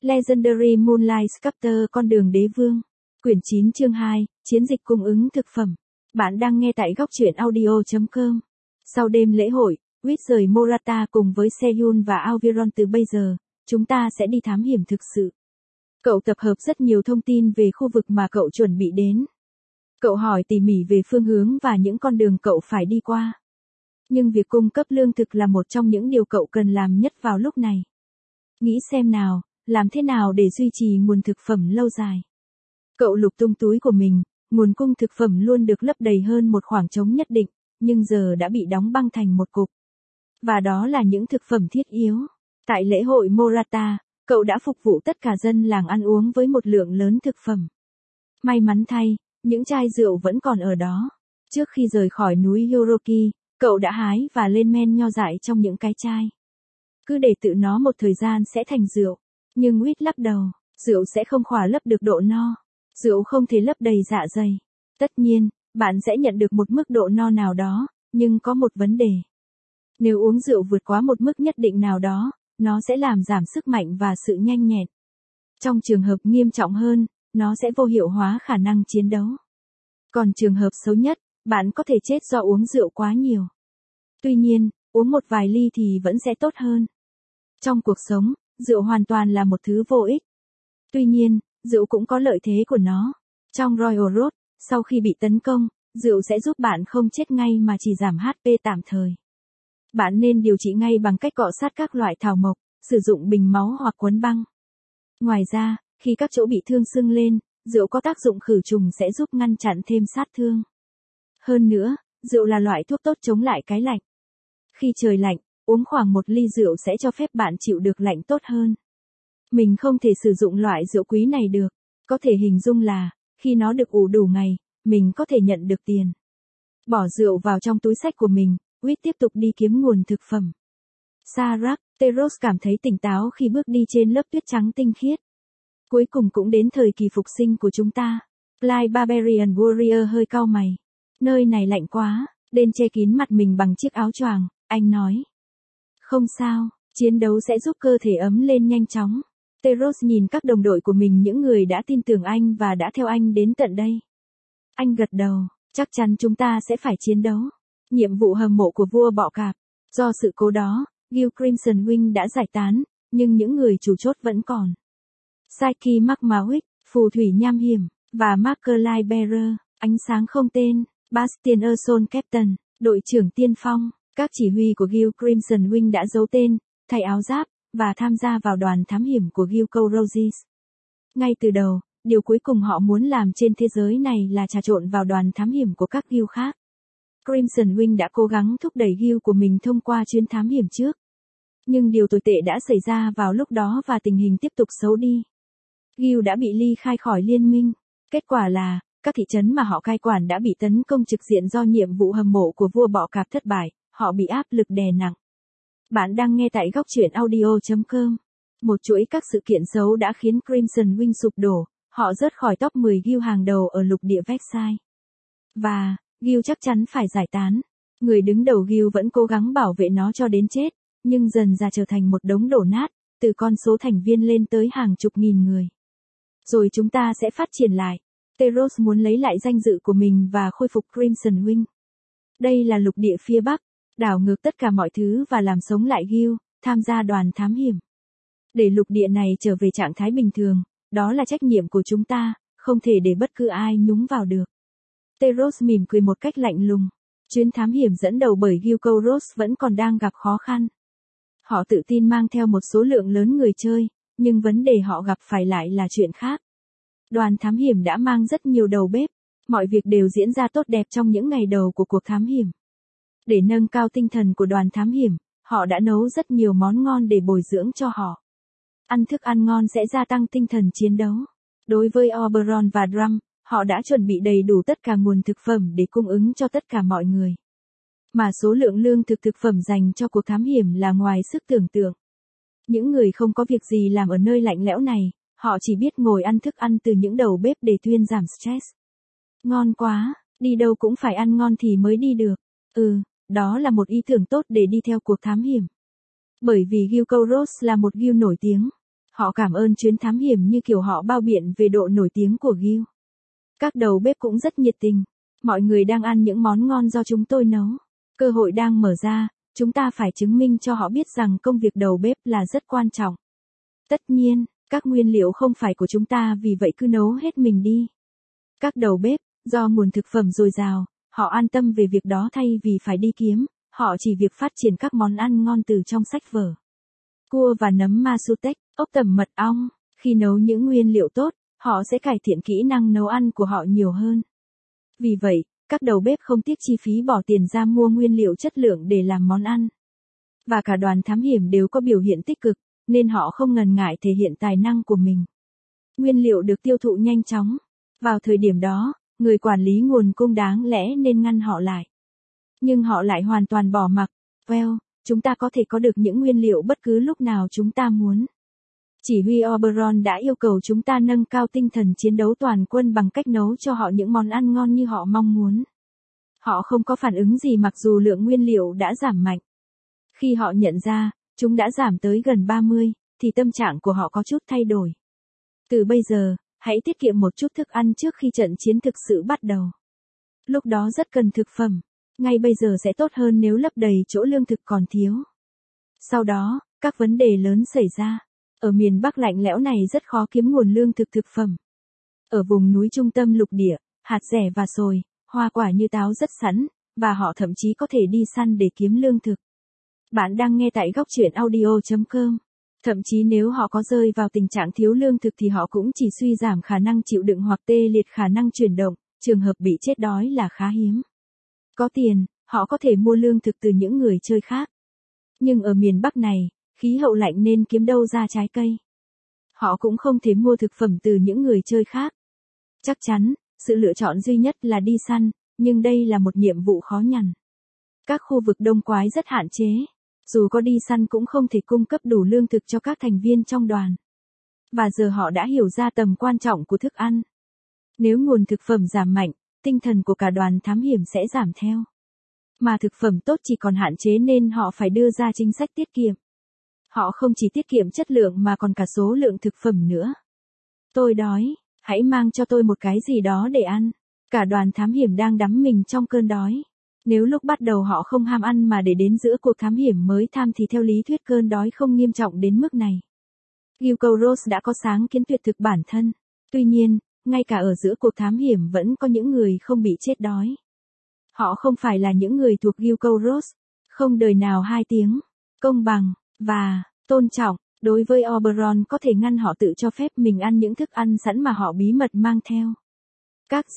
Legendary Moonlight Sculptor con đường đế vương. Quyển 9 chương 2, chiến dịch cung ứng thực phẩm. Bạn đang nghe tại góc truyện audio.com. Sau đêm lễ hội, Wit rời Morata cùng với Seyun và Alviron từ bây giờ, chúng ta sẽ đi thám hiểm thực sự. Cậu tập hợp rất nhiều thông tin về khu vực mà cậu chuẩn bị đến. Cậu hỏi tỉ mỉ về phương hướng và những con đường cậu phải đi qua. Nhưng việc cung cấp lương thực là một trong những điều cậu cần làm nhất vào lúc này. Nghĩ xem nào, làm thế nào để duy trì nguồn thực phẩm lâu dài. Cậu lục tung túi của mình, nguồn cung thực phẩm luôn được lấp đầy hơn một khoảng trống nhất định, nhưng giờ đã bị đóng băng thành một cục. Và đó là những thực phẩm thiết yếu. Tại lễ hội Morata, cậu đã phục vụ tất cả dân làng ăn uống với một lượng lớn thực phẩm. May mắn thay, những chai rượu vẫn còn ở đó. Trước khi rời khỏi núi Yoroki, cậu đã hái và lên men nho dại trong những cái chai. Cứ để tự nó một thời gian sẽ thành rượu. Nhưng Wit lắc đầu, rượu sẽ không khỏa lấp được độ no. Rượu không thể lấp đầy dạ dày. Tất nhiên, bạn sẽ nhận được một mức độ no nào đó, nhưng có một vấn đề. Nếu uống rượu vượt quá một mức nhất định nào đó, nó sẽ làm giảm sức mạnh và sự nhanh nhẹn. Trong trường hợp nghiêm trọng hơn, nó sẽ vô hiệu hóa khả năng chiến đấu. Còn trường hợp xấu nhất, bạn có thể chết do uống rượu quá nhiều. Tuy nhiên, uống một vài ly thì vẫn sẽ tốt hơn. Trong cuộc sống, rượu hoàn toàn là một thứ vô ích. Tuy nhiên, rượu cũng có lợi thế của nó. Trong Royal Road, sau khi bị tấn công, rượu sẽ giúp bạn không chết ngay mà chỉ giảm HP tạm thời. Bạn nên điều trị ngay bằng cách cọ sát các loại thảo mộc, sử dụng bình máu hoặc quấn băng. Ngoài ra, khi các chỗ bị thương sưng lên, rượu có tác dụng khử trùng sẽ giúp ngăn chặn thêm sát thương. Hơn nữa, rượu là loại thuốc tốt chống lại cái lạnh. Khi trời lạnh, uống khoảng một ly rượu sẽ cho phép bạn chịu được lạnh tốt hơn. Mình không thể sử dụng loại rượu quý này được. Có thể hình dung là, khi nó được ủ đủ ngày, mình có thể nhận được tiền. Bỏ rượu vào trong túi xách của mình, Wit tiếp tục đi kiếm nguồn thực phẩm. Sarak, Teros cảm thấy tỉnh táo khi bước đi trên lớp tuyết trắng tinh khiết. Cuối cùng cũng đến thời kỳ phục sinh của chúng ta. Fly Barbarian Warrior hơi cau mày. Nơi này lạnh quá, Den che kín mặt mình bằng chiếc áo choàng, anh nói. Không sao, chiến đấu sẽ giúp cơ thể ấm lên nhanh chóng. Teros nhìn các đồng đội của mình, những người đã tin tưởng anh và đã theo anh đến tận đây. Anh gật đầu, chắc chắn chúng ta sẽ phải chiến đấu. Nhiệm vụ hầm mộ của vua bọ cạp. Do sự cố đó, Guild Crimson Wing đã giải tán, nhưng những người chủ chốt vẫn còn. Saiki Makmawik, phù thủy nham hiểm, và Marker Lightbearer, ánh sáng không tên, Bastian Erson Captain, đội trưởng tiên phong, các chỉ huy của Guild Crimson Wing đã giấu tên, thay áo giáp, và tham gia vào đoàn thám hiểm của Guild Corozis. Ngay từ đầu, điều cuối cùng họ muốn làm trên thế giới này là trà trộn vào đoàn thám hiểm của các guild khác. Crimson Wing đã cố gắng thúc đẩy guild của mình thông qua chuyến thám hiểm trước. Nhưng điều tồi tệ đã xảy ra vào lúc đó và tình hình tiếp tục xấu đi. Guild đã bị ly khai khỏi liên minh. Kết quả là, các thị trấn mà họ cai quản đã bị tấn công trực diện do nhiệm vụ hầm mộ của vua bọ cạp thất bại, họ bị áp lực đè nặng. Bạn đang nghe tại góc truyện audio.com. Một chuỗi các sự kiện xấu đã khiến Crimson Wing sụp đổ, họ rớt khỏi top 10 guild hàng đầu ở lục địa Vexai. Và, guild chắc chắn phải giải tán. Người đứng đầu guild vẫn cố gắng bảo vệ nó cho đến chết, nhưng dần ra trở thành một đống đổ nát, từ con số thành viên lên tới hàng chục nghìn người. Rồi chúng ta sẽ phát triển lại. Teros muốn lấy lại danh dự của mình và khôi phục Crimson Wing. Đây là lục địa phía Bắc, đảo ngược tất cả mọi thứ và làm sống lại guild, tham gia đoàn thám hiểm. Để lục địa này trở về trạng thái bình thường, đó là trách nhiệm của chúng ta, không thể để bất cứ ai nhúng vào được. Teros mỉm cười một cách lạnh lùng. Chuyến thám hiểm dẫn đầu bởi Guild Koros vẫn còn đang gặp khó khăn. Họ tự tin mang theo một số lượng lớn người chơi, nhưng vấn đề họ gặp phải lại là chuyện khác. Đoàn thám hiểm đã mang rất nhiều đầu bếp, mọi việc đều diễn ra tốt đẹp trong những ngày đầu của cuộc thám hiểm. Để nâng cao tinh thần của đoàn thám hiểm, họ đã nấu rất nhiều món ngon để bồi dưỡng cho họ. Ăn thức ăn ngon sẽ gia tăng tinh thần chiến đấu. Đối với Oberon và Drum, họ đã chuẩn bị đầy đủ tất cả nguồn thực phẩm để cung ứng cho tất cả mọi người. Mà số lượng lương thực phẩm dành cho cuộc thám hiểm là ngoài sức tưởng tượng. Những người không có việc gì làm ở nơi lạnh lẽo này, họ chỉ biết ngồi ăn thức ăn từ những đầu bếp để thuyên giảm stress. Ngon quá, đi đâu cũng phải ăn ngon thì mới đi được. Đó là một ý tưởng tốt để đi theo cuộc thám hiểm. Bởi vì Guild Koros là một guild nổi tiếng. Họ cảm ơn chuyến thám hiểm như kiểu họ bao biện về độ nổi tiếng của Gil. Các đầu bếp cũng rất nhiệt tình. Mọi người đang ăn những món ngon do chúng tôi nấu. Cơ hội đang mở ra, chúng ta phải chứng minh cho họ biết rằng công việc đầu bếp là rất quan trọng. Tất nhiên, các nguyên liệu không phải của chúng ta, vì vậy cứ nấu hết mình đi. Các đầu bếp, do nguồn thực phẩm dồi dào, họ an tâm về việc đó thay vì phải đi kiếm, họ chỉ việc phát triển các món ăn ngon từ trong sách vở. Cua và nấm Masutech, ốc tẩm mật ong, khi nấu những nguyên liệu tốt, họ sẽ cải thiện kỹ năng nấu ăn của họ nhiều hơn. Vì vậy, các đầu bếp không tiếc chi phí bỏ tiền ra mua nguyên liệu chất lượng để làm món ăn. Và cả đoàn thám hiểm đều có biểu hiện tích cực, nên họ không ngần ngại thể hiện tài năng của mình. Nguyên liệu được tiêu thụ nhanh chóng. Vào thời điểm đó, người quản lý nguồn cung đáng lẽ nên ngăn họ lại. Nhưng họ lại hoàn toàn bỏ mặc. Well, chúng ta có thể có được những nguyên liệu bất cứ lúc nào chúng ta muốn. Chỉ huy Oberon đã yêu cầu chúng ta nâng cao tinh thần chiến đấu toàn quân bằng cách nấu cho họ những món ăn ngon như họ mong muốn. Họ không có phản ứng gì mặc dù lượng nguyên liệu đã giảm mạnh. Khi họ nhận ra, chúng đã giảm tới gần 30, thì tâm trạng của họ có chút thay đổi. Từ bây giờ, hãy tiết kiệm một chút thức ăn trước khi trận chiến thực sự bắt đầu. Lúc đó rất cần thực phẩm. Ngay bây giờ sẽ tốt hơn nếu lấp đầy chỗ lương thực còn thiếu. Sau đó, các vấn đề lớn xảy ra. Ở miền Bắc lạnh lẽo này rất khó kiếm nguồn lương thực thực phẩm. Ở vùng núi trung tâm lục địa, hạt rẻ và sồi, hoa quả như táo rất sẵn, và họ thậm chí có thể đi săn để kiếm lương thực. Bạn đang nghe tại góc truyện audio.com. Thậm chí nếu họ có rơi vào tình trạng thiếu lương thực thì họ cũng chỉ suy giảm khả năng chịu đựng hoặc tê liệt khả năng chuyển động, trường hợp bị chết đói là khá hiếm. Có tiền, họ có thể mua lương thực từ những người chơi khác. Nhưng ở miền Bắc này, khí hậu lạnh nên kiếm đâu ra trái cây. Họ cũng không thể mua thực phẩm từ những người chơi khác. Chắc chắn, sự lựa chọn duy nhất là đi săn, nhưng đây là một nhiệm vụ khó nhằn. Các khu vực đông quái rất hạn chế. Dù có đi săn cũng không thể cung cấp đủ lương thực cho các thành viên trong đoàn. Và giờ họ đã hiểu ra tầm quan trọng của thức ăn. Nếu nguồn thực phẩm giảm mạnh, tinh thần của cả đoàn thám hiểm sẽ giảm theo. Mà thực phẩm tốt chỉ còn hạn chế nên họ phải đưa ra chính sách tiết kiệm. Họ không chỉ tiết kiệm chất lượng mà còn cả số lượng thực phẩm nữa. Tôi đói, hãy mang cho tôi một cái gì đó để ăn. Cả đoàn thám hiểm đang đắm mình trong cơn đói. Nếu lúc bắt đầu họ không ham ăn mà để đến giữa cuộc thám hiểm mới tham thì theo lý thuyết cơn đói không nghiêm trọng đến mức này. Gilgamesh đã có sáng kiến tuyệt thực bản thân. Tuy nhiên, ngay cả ở giữa cuộc thám hiểm vẫn có những người không bị chết đói. Họ không phải là những người thuộc Gilgamesh. Không đời nào hai tiếng, công bằng, và tôn trọng. Đối với Oberon có thể ngăn họ tự cho phép mình ăn những thức ăn sẵn mà họ bí mật mang theo. Các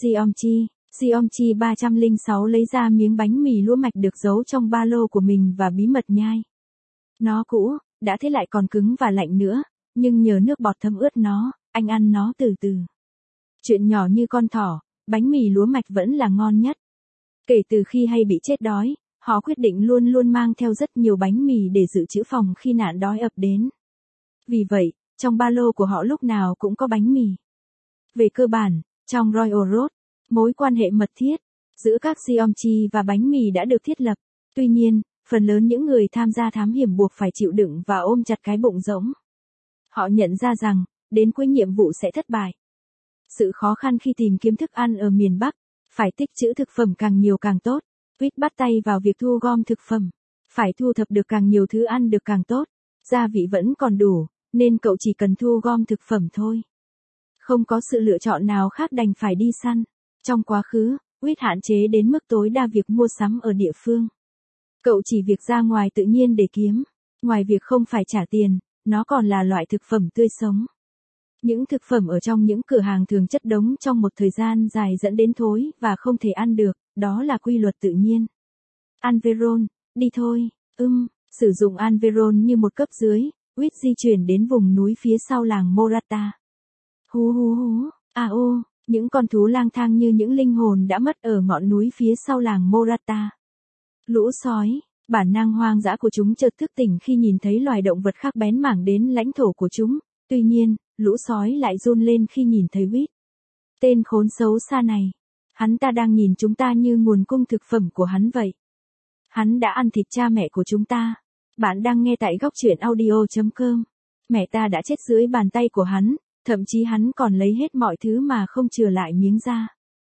Giomchi 306 lấy ra miếng bánh mì lúa mạch được giấu trong ba lô của mình và bí mật nhai. Nó cũ, đã thế lại còn cứng và lạnh nữa, nhưng nhờ nước bọt thấm ướt nó, anh ăn nó từ từ. Chuyện nhỏ như con thỏ, bánh mì lúa mạch vẫn là ngon nhất. Kể từ khi hay bị chết đói, họ quyết định luôn luôn mang theo rất nhiều bánh mì để dự trữ phòng khi nạn đói ập đến. Vì vậy, trong ba lô của họ lúc nào cũng có bánh mì. Về cơ bản, trong Royal Road, mối quan hệ mật thiết giữa các Giomchi và bánh mì đã được thiết lập. Tuy nhiên, phần lớn những người tham gia thám hiểm buộc phải chịu đựng và ôm chặt cái bụng rỗng. Họ nhận ra rằng, đến cuối nhiệm vụ sẽ thất bại. Sự khó khăn khi tìm kiếm thức ăn ở miền Bắc, phải tích trữ thực phẩm càng nhiều càng tốt. Reed bắt tay vào việc thu gom thực phẩm. Phải thu thập được càng nhiều thứ ăn được càng tốt. Gia vị vẫn còn đủ, nên cậu chỉ cần thu gom thực phẩm thôi. Không có sự lựa chọn nào khác đành phải đi săn. Trong quá khứ, Reed hạn chế đến mức tối đa việc mua sắm ở địa phương. Cậu chỉ việc ra ngoài tự nhiên để kiếm. Ngoài việc không phải trả tiền, nó còn là loại thực phẩm tươi sống. Những thực phẩm ở trong những cửa hàng thường chất đống trong một thời gian dài dẫn đến thối và không thể ăn được, đó là quy luật tự nhiên. Anveron, đi thôi, sử dụng Anveron như một cấp dưới, Reed di chuyển đến vùng núi phía sau làng Morata. Hú hú hú, những con thú lang thang như những linh hồn đã mất ở ngọn núi phía sau làng Morata. Lũ sói, bản năng hoang dã của chúng chợt thức tỉnh khi nhìn thấy loài động vật khác bén mảng đến lãnh thổ của chúng. Tuy nhiên, lũ sói lại run lên khi nhìn thấy Reed. Tên khốn xấu xa này. Hắn ta đang nhìn chúng ta như nguồn cung thực phẩm của hắn vậy. Hắn đã ăn thịt cha mẹ của chúng ta. Bạn đang nghe tại góc truyện audio.com. Mẹ ta đã chết dưới bàn tay của hắn, thậm chí hắn còn lấy hết mọi thứ mà không chừa lại miếng da.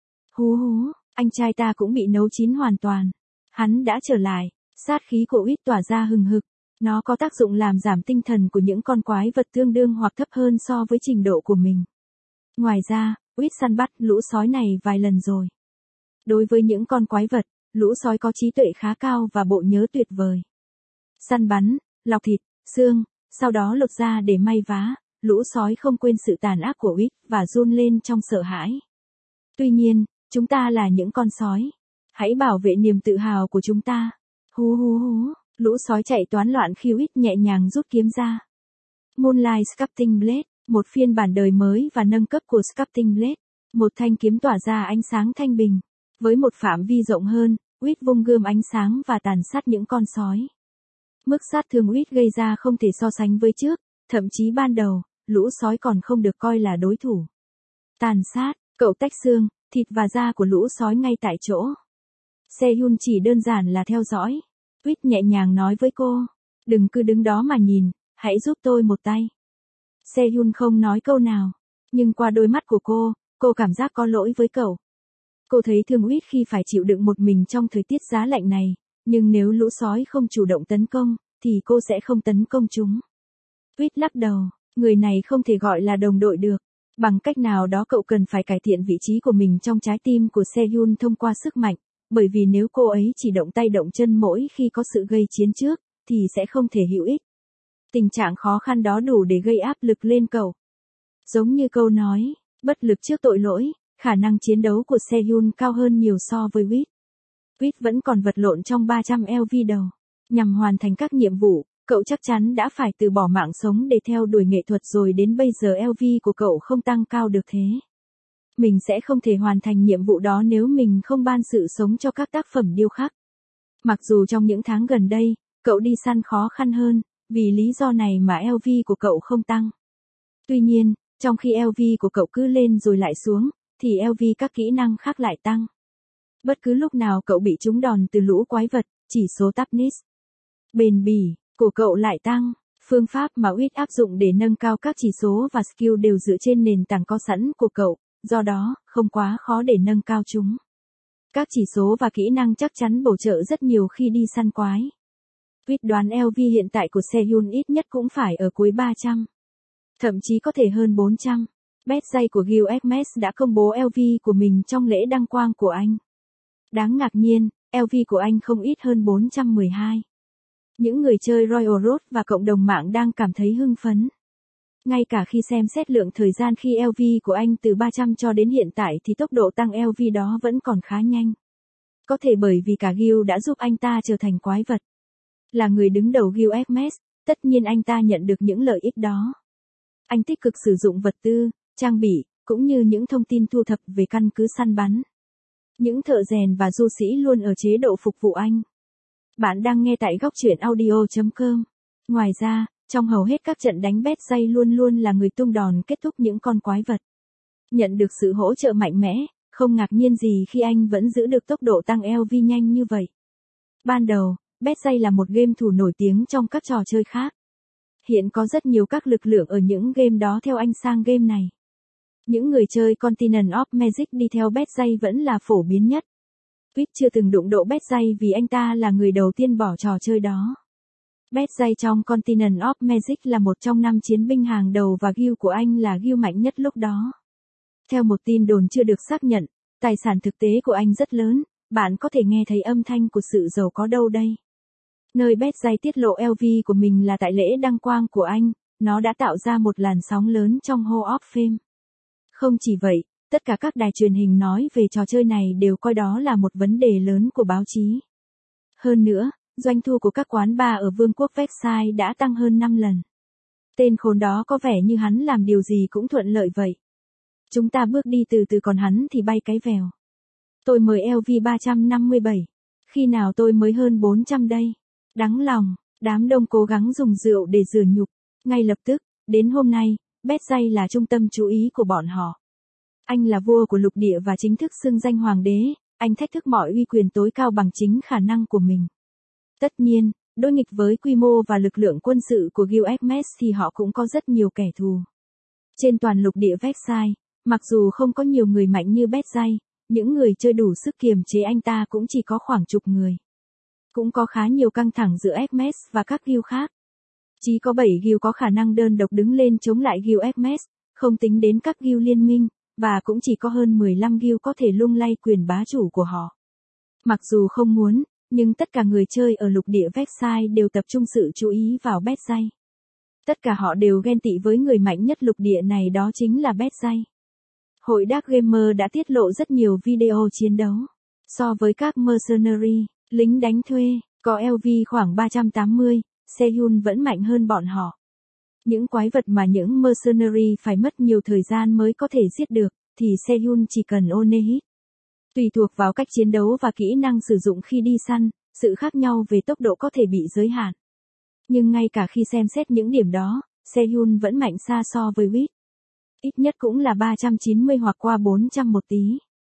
Hú hú, anh trai ta cũng bị nấu chín hoàn toàn. Hắn đã trở lại, sát khí của Uýt tỏa ra hừng hực. Nó có tác dụng làm giảm tinh thần của những con quái vật tương đương hoặc thấp hơn so với trình độ của mình. Ngoài ra, Uýt săn bắt lũ sói này vài lần rồi. Đối với những con quái vật, lũ sói có trí tuệ khá cao và bộ nhớ tuyệt vời. Săn bắn, lọc thịt, xương, sau đó lột ra để may vá, lũ sói không quên sự tàn ác của Uýt và run lên trong sợ hãi. Tuy nhiên, chúng ta là những con sói. Hãy bảo vệ niềm tự hào của chúng ta. Hú hú hú, lũ sói chạy toán loạn khi Uýt nhẹ nhàng rút kiếm ra. Moonlight Sculpting Blade, một phiên bản đời mới và nâng cấp của Sculpting Blade. Một thanh kiếm tỏa ra ánh sáng thanh bình. Với một phạm vi rộng hơn, Uýt vung gươm ánh sáng và tàn sát những con sói. Mức sát thương Uýt gây ra không thể so sánh với trước, thậm chí ban đầu, lũ sói còn không được coi là đối thủ. Tàn sát, cậu tách xương, thịt và da của lũ sói ngay tại chỗ. Sehun chỉ đơn giản là theo dõi. Uýt nhẹ nhàng nói với cô, đừng cứ đứng đó mà nhìn, hãy giúp tôi một tay. Sehun không nói câu nào, nhưng qua đôi mắt của cô cảm giác có lỗi với cậu. Cô thấy thương Uýt khi phải chịu đựng một mình trong thời tiết giá lạnh này, nhưng nếu lũ sói không chủ động tấn công, thì cô sẽ không tấn công chúng. Uýt lắc đầu, người này không thể gọi là đồng đội được. Bằng cách nào đó cậu cần phải cải thiện vị trí của mình trong trái tim của Sehun thông qua sức mạnh, bởi vì nếu cô ấy chỉ động tay động chân mỗi khi có sự gây chiến trước, thì sẽ không thể hữu ích. Tình trạng khó khăn đó đủ để gây áp lực lên cậu. Giống như câu nói, bất lực trước tội lỗi, khả năng chiến đấu của Sehun cao hơn nhiều so với Uýt. Uýt vẫn còn vật lộn trong 300 LV đầu. Nhằm hoàn thành các nhiệm vụ, cậu chắc chắn đã phải từ bỏ mạng sống để theo đuổi nghệ thuật rồi đến bây giờ LV của cậu không tăng cao được thế. Mình sẽ không thể hoàn thành nhiệm vụ đó nếu mình không ban sự sống cho các tác phẩm điêu khắc. Mặc dù trong những tháng gần đây, cậu đi săn khó khăn hơn, vì lý do này mà LV của cậu không tăng. Tuy nhiên, trong khi LV của cậu cứ lên rồi lại xuống, thì LV các kỹ năng khác lại tăng. Bất cứ lúc nào cậu bị trúng đòn từ lũ quái vật, chỉ số toughness, bền bỉ của cậu lại tăng. Phương pháp mà Uýt áp dụng để nâng cao các chỉ số và skill đều dựa trên nền tảng có sẵn của cậu, do đó, không quá khó để nâng cao chúng. Các chỉ số và kỹ năng chắc chắn bổ trợ rất nhiều khi đi săn quái. Uýt đoán LV hiện tại của Sehun ít nhất cũng phải ở cuối 300. Thậm chí có thể hơn 400. Birthday của Gil Hermes đã công bố LV của mình trong lễ đăng quang của anh. Đáng ngạc nhiên, LV của anh không ít hơn 412. Những người chơi Royal Road và cộng đồng mạng đang cảm thấy hưng phấn. Ngay cả khi xem xét lượng thời gian khi LV của anh từ 300 cho đến hiện tại thì tốc độ tăng LV đó vẫn còn khá nhanh. Có thể bởi vì cả Gil đã giúp anh ta trở thành quái vật. Là người đứng đầu Gil Hermes, tất nhiên anh ta nhận được những lợi ích đó. Anh tích cực sử dụng vật tư, trang bị, cũng như những thông tin thu thập về căn cứ săn bắn. Những thợ rèn và du sĩ luôn ở chế độ phục vụ anh. Bạn đang nghe tại góc truyện audio.com. Ngoài ra, trong hầu hết các trận đánh Birthday luôn luôn là người tung đòn kết thúc những con quái vật. Nhận được sự hỗ trợ mạnh mẽ, không ngạc nhiên gì khi anh vẫn giữ được tốc độ tăng LV nhanh như vậy. Ban đầu, Birthday là một game thủ nổi tiếng trong các trò chơi khác. Hiện có rất nhiều các lực lượng ở những game đó theo anh sang game này. Những người chơi Continent of Magic đi theo Birthday vẫn là phổ biến nhất. Uýt chưa từng đụng độ Birthday vì anh ta là người đầu tiên bỏ trò chơi đó. Birthday trong Continent of Magic là một trong 5 chiến binh hàng đầu và guild của anh là guild mạnh nhất lúc đó. Theo một tin đồn chưa được xác nhận, tài sản thực tế của anh rất lớn, bạn có thể nghe thấy âm thanh của sự giàu có đâu đây. Nơi Birthday tiết lộ LV của mình là tại lễ đăng quang của anh, nó đã tạo ra một làn sóng lớn trong Hall of Fame. Không chỉ vậy, tất cả các đài truyền hình nói về trò chơi này đều coi đó là một vấn đề lớn của báo chí. Hơn nữa, doanh thu của các quán bar ở Vương quốc Versailles đã tăng hơn 5 lần. Tên khốn đó có vẻ như hắn làm điều gì cũng thuận lợi vậy. Chúng ta bước đi từ từ còn hắn thì bay cái vèo. Tôi mới LV 357. Khi nào tôi mới hơn 400 đây? Đáng lòng, đám đông cố gắng dùng rượu để rửa nhục. Ngay lập tức, đến hôm nay, Birthday là trung tâm chú ý của bọn họ. Anh là vua của lục địa và chính thức xưng danh hoàng đế, anh thách thức mọi uy quyền tối cao bằng chính khả năng của mình. Tất nhiên, Đối nghịch với quy mô và lực lượng quân sự của Gilgamesh thì họ cũng có rất nhiều kẻ thù. Trên toàn lục địa Versailles, mặc dù không có nhiều người mạnh như Bethzai, những người chơi đủ sức kiềm chế anh ta cũng chỉ có khoảng chục người. Cũng có khá nhiều căng thẳng giữa Hermes và các guild khác. Chỉ có 7 guild có khả năng đơn độc đứng lên chống lại guild Hermes, không tính đến các guild liên minh, và cũng chỉ có hơn 15 guild có thể lung lay quyền bá chủ của họ. Mặc dù không muốn, nhưng tất cả người chơi ở lục địa Versailles đều tập trung sự chú ý vào Bethzai. Tất cả họ đều ghen tị với người mạnh nhất lục địa này, đó chính là Bethzai. Hội Dark Gamer đã tiết lộ rất nhiều video chiến đấu. So với các mercenary, lính đánh thuê, có LV khoảng 380, Sehun vẫn mạnh hơn bọn họ. Những quái vật mà những mercenary phải mất nhiều thời gian mới có thể giết được, thì Sehun chỉ cần Onehit. Tùy thuộc vào cách chiến đấu và kỹ năng sử dụng khi đi săn, sự khác nhau về tốc độ có thể bị giới hạn. Nhưng ngay cả khi xem xét những điểm đó, Sehun vẫn mạnh xa so với Wit. Ít nhất cũng là 390 hoặc qua 400 một tí.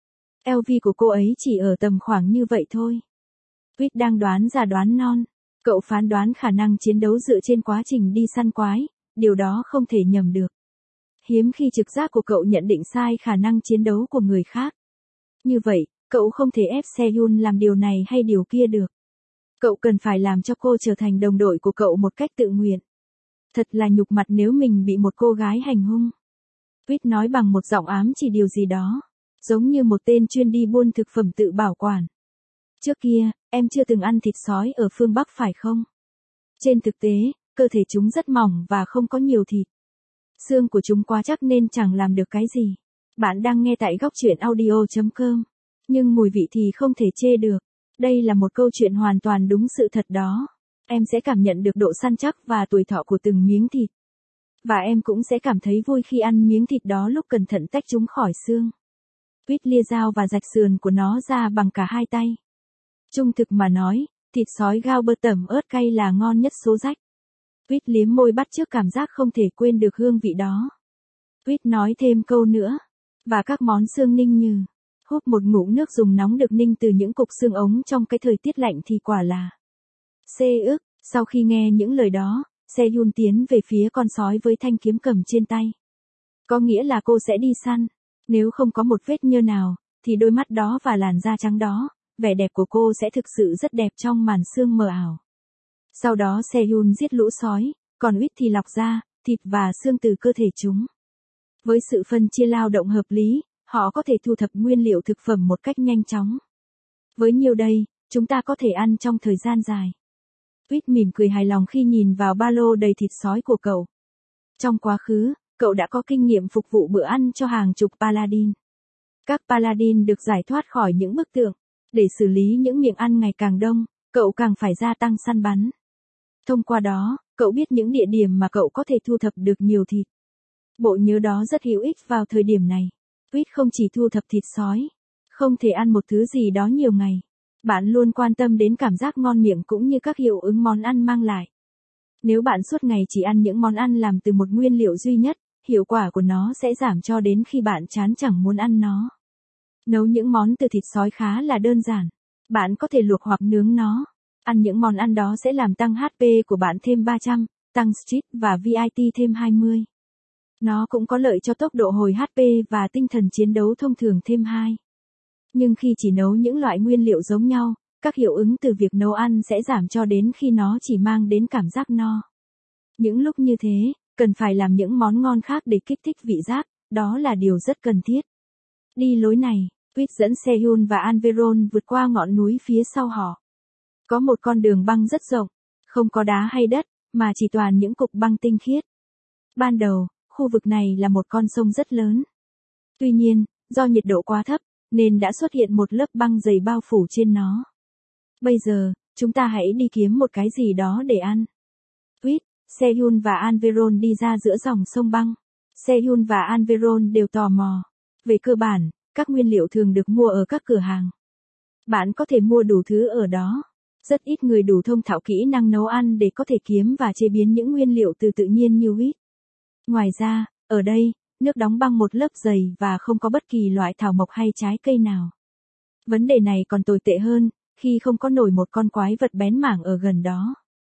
LV của cô ấy chỉ ở tầm khoảng như vậy thôi. Wit đang đoán già đoán non. Cậu phán đoán khả năng chiến đấu dựa trên quá trình đi săn quái, điều đó không thể nhầm được. Hiếm khi trực giác của cậu nhận định sai khả năng chiến đấu của người khác. Như vậy, cậu không thể ép Sehun làm điều này hay điều kia được. Cậu cần phải làm cho cô trở thành đồng đội của cậu một cách tự nguyện. Thật là nhục mặt nếu mình bị một cô gái hành hung. Wit nói bằng một giọng ám chỉ điều gì đó, giống như một tên chuyên đi buôn thực phẩm tự bảo quản. Trước kia, em chưa từng ăn thịt sói ở phương Bắc phải không? Trên thực tế, cơ thể chúng rất mỏng và không có nhiều thịt. Xương của chúng quá chắc nên chẳng làm được cái gì. Bạn đang nghe tại góc truyện audio.com. Nhưng mùi vị thì không thể chê được. Đây là một câu chuyện hoàn toàn đúng sự thật đó. Em sẽ cảm nhận được độ săn chắc và tuổi thọ của từng miếng thịt. Và em cũng sẽ cảm thấy vui khi ăn miếng thịt đó lúc cẩn thận tách chúng khỏi xương. Wit lia dao và rạch sườn của nó ra bằng cả hai tay. Trung thực mà nói, thịt sói gao bơ tẩm ớt cay là ngon nhất số rách. Wit liếm môi bắt chước cảm giác không thể quên được hương vị đó. Wit nói thêm câu nữa. Và các món xương ninh như, húp một ngụm nước dùng nóng được ninh từ những cục xương ống trong cái thời tiết lạnh thì quả là ức. Sau khi nghe những lời đó, Sehun tiến về phía con sói với thanh kiếm cầm trên tay. Có nghĩa là cô sẽ đi săn. Nếu không có một vết nhơ nào, thì đôi mắt đó và làn da trắng đó, vẻ đẹp của cô sẽ thực sự rất đẹp trong màn sương mờ ảo. Sau đó Sehun giết lũ sói, còn Wit thì lọc da, thịt và xương từ cơ thể chúng. Với sự phân chia lao động hợp lý, họ có thể thu thập nguyên liệu thực phẩm một cách nhanh chóng. Với nhiều đây, chúng ta có thể ăn trong thời gian dài. Wit mỉm cười hài lòng khi nhìn vào ba lô đầy thịt sói của cậu. Trong quá khứ, cậu đã có kinh nghiệm phục vụ bữa ăn cho hàng chục paladin. Các paladin được giải thoát khỏi những bức tượng. Để xử lý những miệng ăn ngày càng đông, cậu càng phải gia tăng săn bắn. Thông qua đó, cậu biết những địa điểm mà cậu có thể thu thập được nhiều thịt. Bộ nhớ đó rất hữu ích vào thời điểm này. Wit không chỉ thu thập thịt sói, không thể ăn một thứ gì đó nhiều ngày. Bạn luôn quan tâm đến cảm giác ngon miệng cũng như các hiệu ứng món ăn mang lại. Nếu bạn suốt ngày chỉ ăn những món ăn làm từ một nguyên liệu duy nhất, hiệu quả của nó sẽ giảm cho đến khi bạn chán chẳng muốn ăn nó. Nấu những món từ thịt sói khá là đơn giản. Bạn có thể luộc hoặc nướng nó. Ăn những món ăn đó sẽ làm tăng HP của bạn thêm 300, tăng Street và VIT thêm 20. Nó cũng có lợi cho tốc độ hồi HP và tinh thần chiến đấu thông thường thêm 2. Nhưng khi chỉ nấu những loại nguyên liệu giống nhau, các hiệu ứng từ việc nấu ăn sẽ giảm cho đến khi nó chỉ mang đến cảm giác no. Những lúc như thế, cần phải làm những món ngon khác để kích thích vị giác, đó là điều rất cần thiết. Đi lối này, Wit dẫn Sehun và Anveron vượt qua ngọn núi phía sau họ. Có một con đường băng rất rộng, không có đá hay đất, mà chỉ toàn những cục băng tinh khiết. Ban đầu, khu vực này là một con sông rất lớn. Tuy nhiên, do nhiệt độ quá thấp, nên đã xuất hiện một lớp băng dày bao phủ trên nó. Bây giờ, chúng ta hãy đi kiếm một cái gì đó để ăn. Wit, Sehun và Anveron đi ra giữa dòng sông băng. Sehun và Anveron đều tò mò. Về cơ bản, các nguyên liệu thường được mua ở các cửa hàng. Bạn có thể mua đủ thứ ở đó. Rất ít người đủ thông thạo kỹ năng nấu ăn để có thể kiếm và chế biến những nguyên liệu từ tự nhiên như Wit. Ngoài ra, ở đây, nước đóng băng một lớp dày và không có bất kỳ loại thảo mộc hay trái cây nào. Vấn đề này còn tồi tệ hơn, khi không có nổi một con quái vật bén mảng ở gần đó.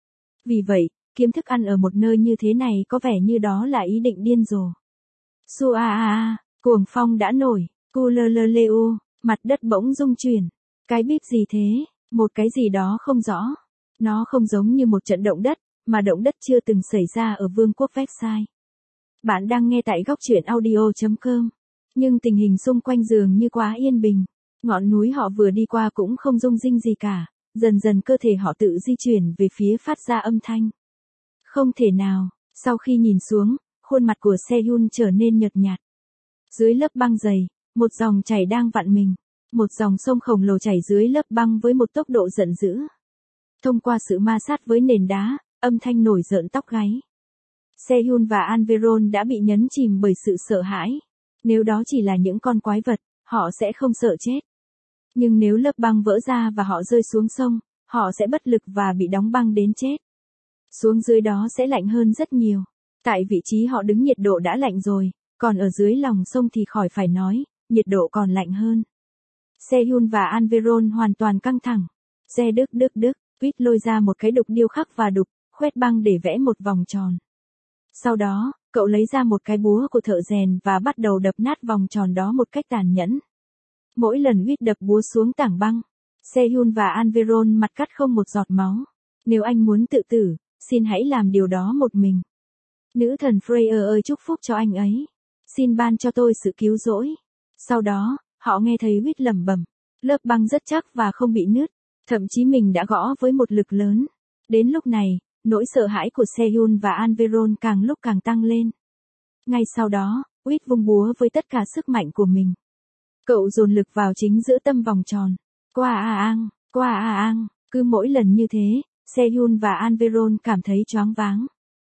Vì vậy, kiếm thức ăn ở một nơi như thế này có vẻ như đó là ý định điên rồ. Su a a a, cuồng phong đã nổi, cu lơ lơ lê u, mặt đất bỗng rung chuyển. Cái bíp gì thế, một cái gì đó không rõ. Nó không giống như một trận động đất, mà động đất chưa từng xảy ra ở vương quốc Versailles. Bạn đang nghe tại góc truyện audio.com. Nhưng tình hình xung quanh dường như quá yên bình. Ngọn núi họ vừa đi qua cũng không rung rinh gì cả. Dần dần cơ thể họ tự di chuyển về phía phát ra âm thanh. Không thể nào, sau khi nhìn xuống, khuôn mặt của Sehun trở nên nhợt nhạt. Dưới lớp băng dày, một dòng chảy đang vặn mình. Một dòng sông khổng lồ chảy dưới lớp băng với một tốc độ giận dữ. Thông qua sự ma sát với nền đá, âm thanh nổi rợn tóc gáy. Sehun và Anveron đã bị nhấn chìm bởi sự sợ hãi. Nếu đó chỉ là những con quái vật, họ sẽ không sợ chết. Nhưng nếu lớp băng vỡ ra và họ rơi xuống sông, họ sẽ bất lực và bị đóng băng đến chết. Xuống dưới đó sẽ lạnh hơn rất nhiều. Tại vị trí họ đứng nhiệt độ đã lạnh rồi, còn ở dưới lòng sông thì khỏi phải nói, nhiệt độ còn lạnh hơn. Sehun và Anveron hoàn toàn căng thẳng. Đức, Quýt lôi ra một cái đục điêu khắc và đục, khoét băng để vẽ một vòng tròn. Sau đó, cậu lấy ra một cái búa của thợ rèn và bắt đầu đập nát vòng tròn đó một cách tàn nhẫn. Mỗi lần Quýt đập búa xuống tảng băng, Sehun và Anveron mặt cắt không một giọt máu. Nếu anh muốn tự tử, xin hãy làm điều đó một mình. Nữ thần Freya ơi chúc phúc cho anh ấy. Xin ban cho tôi sự cứu rỗi. Sau đó, họ nghe thấy Quýt lẩm bẩm. Lớp băng rất chắc và không bị nứt. Thậm chí mình đã gõ với một lực lớn. Đến lúc này, nỗi sợ hãi của Sehun và Anveron càng lúc càng tăng lên. Ngay sau đó, Quýt vung búa với tất cả sức mạnh của mình. Cậu dồn lực vào chính giữa tâm vòng tròn. Qua a ang, cứ mỗi lần như thế, Sehun và Anveron cảm thấy choáng váng.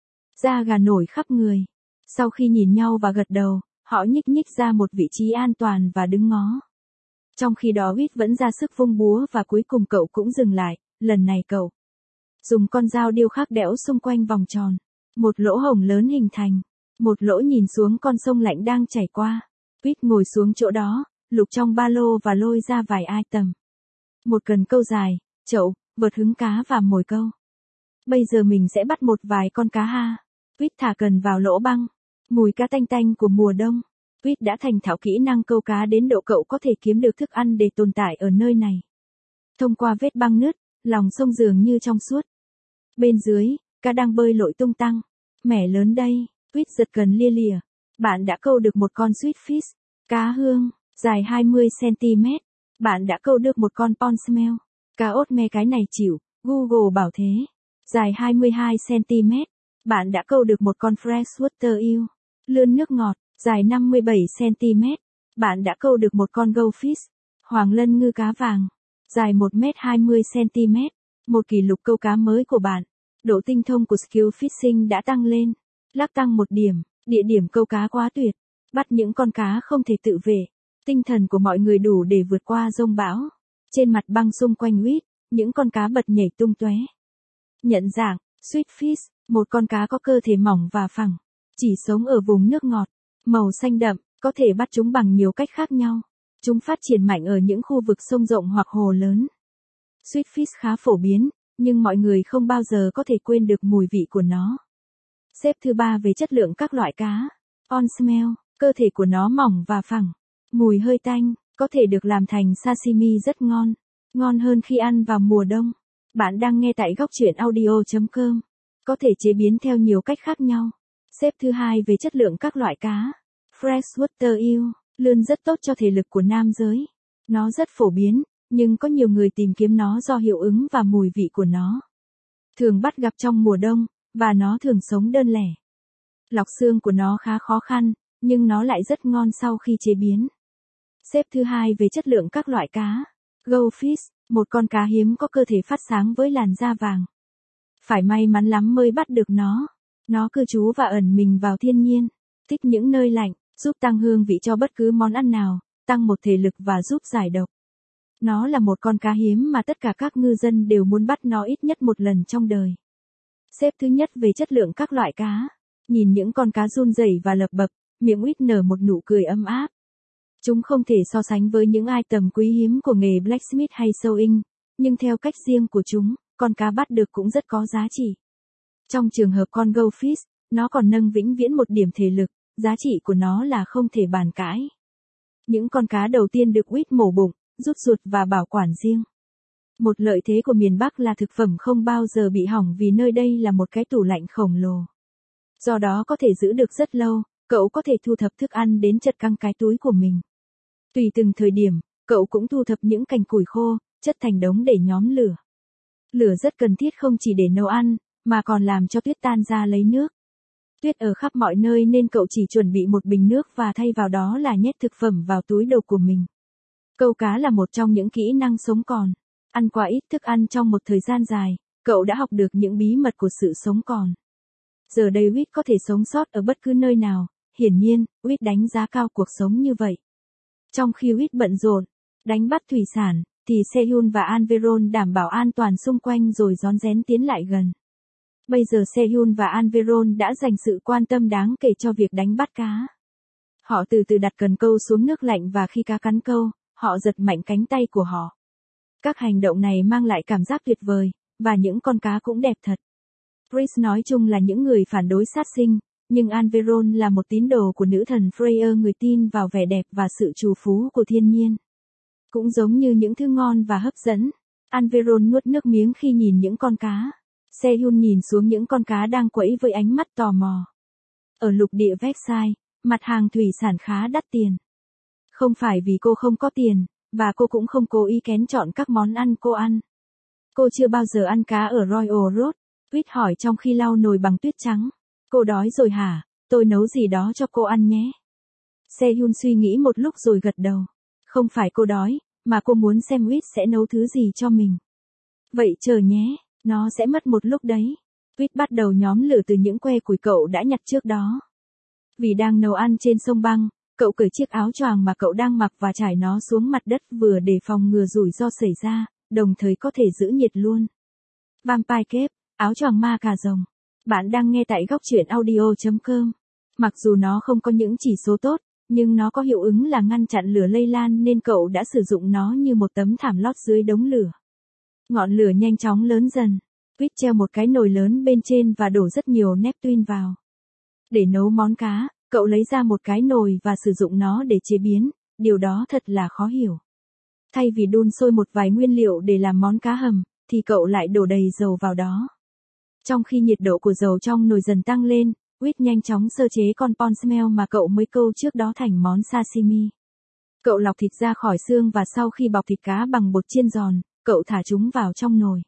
Da gà nổi khắp người. Sau khi nhìn nhau và gật đầu, họ nhích nhích ra một vị trí an toàn và đứng ngó. Trong khi đó Quýt vẫn ra sức vung búa và cuối cùng cậu cũng dừng lại, lần này cậu dùng con dao điêu khắc đẽo xung quanh vòng tròn. Một lỗ hổng lớn hình thành. Một lỗ nhìn xuống con sông lạnh đang chảy qua. Quýt ngồi xuống chỗ đó, lục trong ba lô và lôi ra vài item. Một cần câu dài, chậu, vợt hứng cá và mồi câu. Bây giờ mình sẽ bắt một vài con cá ha. Quýt thả cần vào lỗ băng. Mùi cá tanh tanh của mùa đông. Quýt đã thành thạo kỹ năng câu cá đến độ cậu có thể kiếm được thức ăn để tồn tại ở nơi này. Thông qua vết băng nứt, lòng sông dường như trong suốt. Bên dưới, cá đang bơi lội tung tăng. Mẻ lớn đây, Quýt giật cần lia lịa. Bạn đã câu được một con sweet fish, cá hương, dài 20cm. Bạn đã câu được một con pond smell, cá ốt me cái này chịu, Google bảo thế. Dài 22cm. Bạn đã câu được một con freshwater eel, lươn nước ngọt, dài 57cm. Bạn đã câu được một con goldfish, hoàng lân ngư cá vàng, dài 1m20cm. Một kỷ lục câu cá mới của bạn. Độ tinh thông của skill fishing đã tăng lên. Lắc tăng một điểm, địa điểm câu cá quá tuyệt. Bắt những con cá không thể tự vệ. Tinh thần của mọi người đủ để vượt qua dông bão. Trên mặt băng xung quanh Quýt, những con cá bật nhảy tung tóe. Nhận dạng, sweet fish, một con cá có cơ thể mỏng và phẳng. Chỉ sống ở vùng nước ngọt, màu xanh đậm, có thể bắt chúng bằng nhiều cách khác nhau. Chúng phát triển mạnh ở những khu vực sông rộng hoặc hồ lớn. Sweet fish khá phổ biến, nhưng mọi người không bao giờ có thể quên được mùi vị của nó. Xếp thứ 3 về chất lượng các loại cá. On smell, cơ thể của nó mỏng và phẳng. Mùi hơi tanh, có thể được làm thành sashimi rất ngon. Ngon hơn khi ăn vào mùa đông. Bạn đang nghe tại góc truyện audio.com. Có thể chế biến theo nhiều cách khác nhau. Xếp thứ 2 về chất lượng các loại cá. Freshwater eel, lươn rất tốt cho thể lực của nam giới. Nó rất phổ biến, nhưng có nhiều người tìm kiếm nó do hiệu ứng và mùi vị của nó. Thường bắt gặp trong mùa đông, và nó thường sống đơn lẻ. Lọc xương của nó khá khó khăn, nhưng nó lại rất ngon sau khi chế biến. Xếp thứ 2 về chất lượng các loại cá. Goldfish, một con cá hiếm có cơ thể phát sáng với làn da vàng. Phải may mắn lắm mới bắt được nó. Nó cư trú và ẩn mình vào thiên nhiên, thích những nơi lạnh, giúp tăng hương vị cho bất cứ món ăn nào, tăng một thể lực và giúp giải độc. Nó là một con cá hiếm mà tất cả các ngư dân đều muốn bắt nó ít nhất một lần trong đời. Xếp thứ nhất về chất lượng các loại cá. Nhìn những con cá run rẩy và lập bập, miệng Quýt nở một nụ cười ấm áp. Chúng không thể so sánh với những item quý hiếm của nghề blacksmith hay sewing, nhưng theo cách riêng của chúng, con cá bắt được cũng rất có giá trị. Trong trường hợp con Goldfish, nó còn nâng vĩnh viễn một điểm thể lực, giá trị của nó là không thể bàn cãi. Những con cá đầu tiên được Whit mổ bụng, rút ruột và bảo quản riêng. Một lợi thế của miền Bắc là thực phẩm không bao giờ bị hỏng vì nơi đây là một cái tủ lạnh khổng lồ. Do đó có thể giữ được rất lâu, cậu có thể thu thập thức ăn đến chật căng cái túi của mình. Tùy từng thời điểm, cậu cũng thu thập những cành củi khô, chất thành đống để nhóm lửa. Lửa rất cần thiết không chỉ để nấu ăn, mà còn làm cho tuyết tan ra lấy nước. Tuyết ở khắp mọi nơi nên cậu chỉ chuẩn bị một bình nước và thay vào đó là nhét thực phẩm vào túi đồ của mình. Câu cá là một trong những kỹ năng sống còn. Ăn quá ít thức ăn trong một thời gian dài, cậu đã học được những bí mật của sự sống còn. Giờ đây Whit có thể sống sót ở bất cứ nơi nào, hiển nhiên, Whit đánh giá cao cuộc sống như vậy. Trong khi Whit bận rộn, đánh bắt thủy sản, thì Sehun và Anveron đảm bảo an toàn xung quanh rồi rón rén tiến lại gần. Bây giờ Sehun và Anveron đã dành sự quan tâm đáng kể cho việc đánh bắt cá. Họ từ từ đặt cần câu xuống nước lạnh và khi cá cắn câu, họ giật mạnh cánh tay của họ. Các hành động này mang lại cảm giác tuyệt vời, và những con cá cũng đẹp thật. Chris nói chung là những người phản đối sát sinh, nhưng Anveron là một tín đồ của nữ thần Freya, người tin vào vẻ đẹp và sự trù phú của thiên nhiên. Cũng giống như những thứ ngon và hấp dẫn, Anveron nuốt nước miếng khi nhìn những con cá. Sehun nhìn xuống những con cá đang quẫy với ánh mắt tò mò. Ở lục địa Versailles, mặt hàng thủy sản khá đắt tiền. Không phải vì cô không có tiền, và cô cũng không cố ý kén chọn các món ăn cô ăn. Cô chưa bao giờ ăn cá ở Royal Road, Whit hỏi trong khi lau nồi bằng tuyết trắng. Cô đói rồi hả? Tôi nấu gì đó cho cô ăn nhé. Sehun suy nghĩ một lúc rồi gật đầu. Không phải cô đói, mà cô muốn xem Whit sẽ nấu thứ gì cho mình. Vậy chờ nhé, nó sẽ mất một lúc đấy. Whit bắt đầu nhóm lửa từ những que củi cậu đã nhặt trước đó. Vì đang nấu ăn trên sông băng, cậu cởi chiếc áo choàng mà cậu đang mặc và trải nó xuống mặt đất vừa để phòng ngừa rủi ro xảy ra, đồng thời có thể giữ nhiệt luôn. Vampire Cape, áo choàng ma cà rồng. Bạn đang nghe tại góc truyện audio.com. Mặc dù nó không có những chỉ số tốt, nhưng nó có hiệu ứng là ngăn chặn lửa lây lan nên cậu đã sử dụng nó như một tấm thảm lót dưới đống lửa. Ngọn lửa nhanh chóng lớn dần. Whit treo một cái nồi lớn bên trên và đổ rất nhiều Neptune vào. Để nấu món cá, cậu lấy ra một cái nồi và sử dụng nó để chế biến, điều đó thật là khó hiểu. Thay vì đun sôi một vài nguyên liệu để làm món cá hầm, thì cậu lại đổ đầy dầu vào đó. Trong khi nhiệt độ của dầu trong nồi dần tăng lên, Whit nhanh chóng sơ chế con ponsmel mà cậu mới câu trước đó thành món sashimi. Cậu lọc thịt ra khỏi xương và sau khi bọc thịt cá bằng bột chiên giòn, cậu thả chúng vào trong nồi.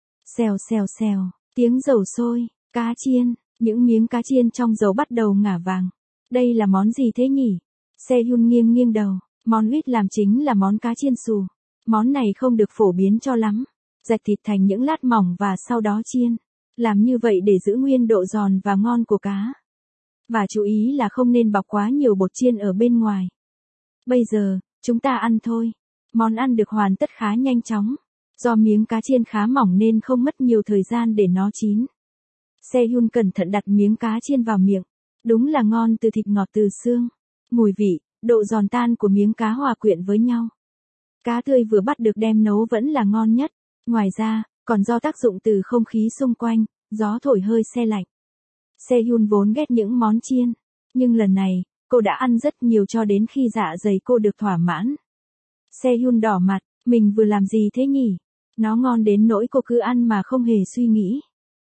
Xèo xèo xèo, tiếng dầu sôi, cá chiên, những miếng cá chiên trong dầu bắt đầu ngả vàng. Đây là món gì thế nhỉ? Sehun nghiêng nghiêng đầu, món Whit làm chính là món cá chiên xù. Món này không được phổ biến cho lắm. Rạch thịt thành những lát mỏng và sau đó chiên. Làm như vậy để giữ nguyên độ giòn và ngon của cá. Và chú ý là không nên bọc quá nhiều bột chiên ở bên ngoài. Bây giờ, chúng ta ăn thôi. Món ăn được hoàn tất khá nhanh chóng. Do miếng cá chiên khá mỏng nên không mất nhiều thời gian để nó chín. Sehun cẩn thận đặt miếng cá chiên vào miệng. Đúng là ngon từ thịt ngọt từ xương. Mùi vị, độ giòn tan của miếng cá hòa quyện với nhau. Cá tươi vừa bắt được đem nấu vẫn là ngon nhất. Ngoài ra, còn do tác dụng từ không khí xung quanh, gió thổi hơi se lạnh. Sehun vốn ghét những món chiên. Nhưng lần này, cô đã ăn rất nhiều cho đến khi dạ dày cô được thỏa mãn. Sehun đỏ mặt, mình vừa làm gì thế nhỉ? Nó ngon đến nỗi cô cứ ăn mà không hề suy nghĩ.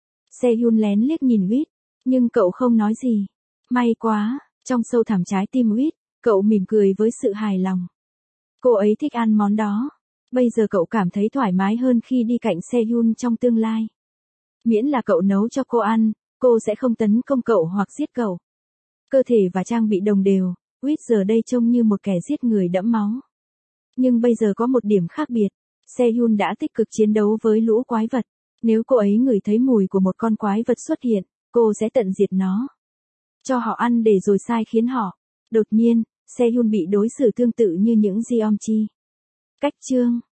Sehun lén liếc nhìn Whit, nhưng cậu không nói gì. May quá, trong sâu thẳm trái tim Whit, cậu mỉm cười với sự hài lòng. Cô ấy thích ăn món đó. Bây giờ cậu cảm thấy thoải mái hơn khi đi cạnh Sehun trong tương lai. Miễn là cậu nấu cho cô ăn, cô sẽ không tấn công cậu hoặc giết cậu. Cơ thể và trang bị đồng đều, Whit giờ đây trông như một kẻ giết người đẫm máu. Nhưng bây giờ có một điểm khác biệt. Sehun đã tích cực chiến đấu với lũ quái vật. Nếu cô ấy ngửi thấy mùi của một con quái vật xuất hiện, cô sẽ tận diệt nó. Cho họ ăn để rồi sai khiến họ. Đột nhiên, Sehun bị đối xử tương tự như những Jeomchi. Cách chương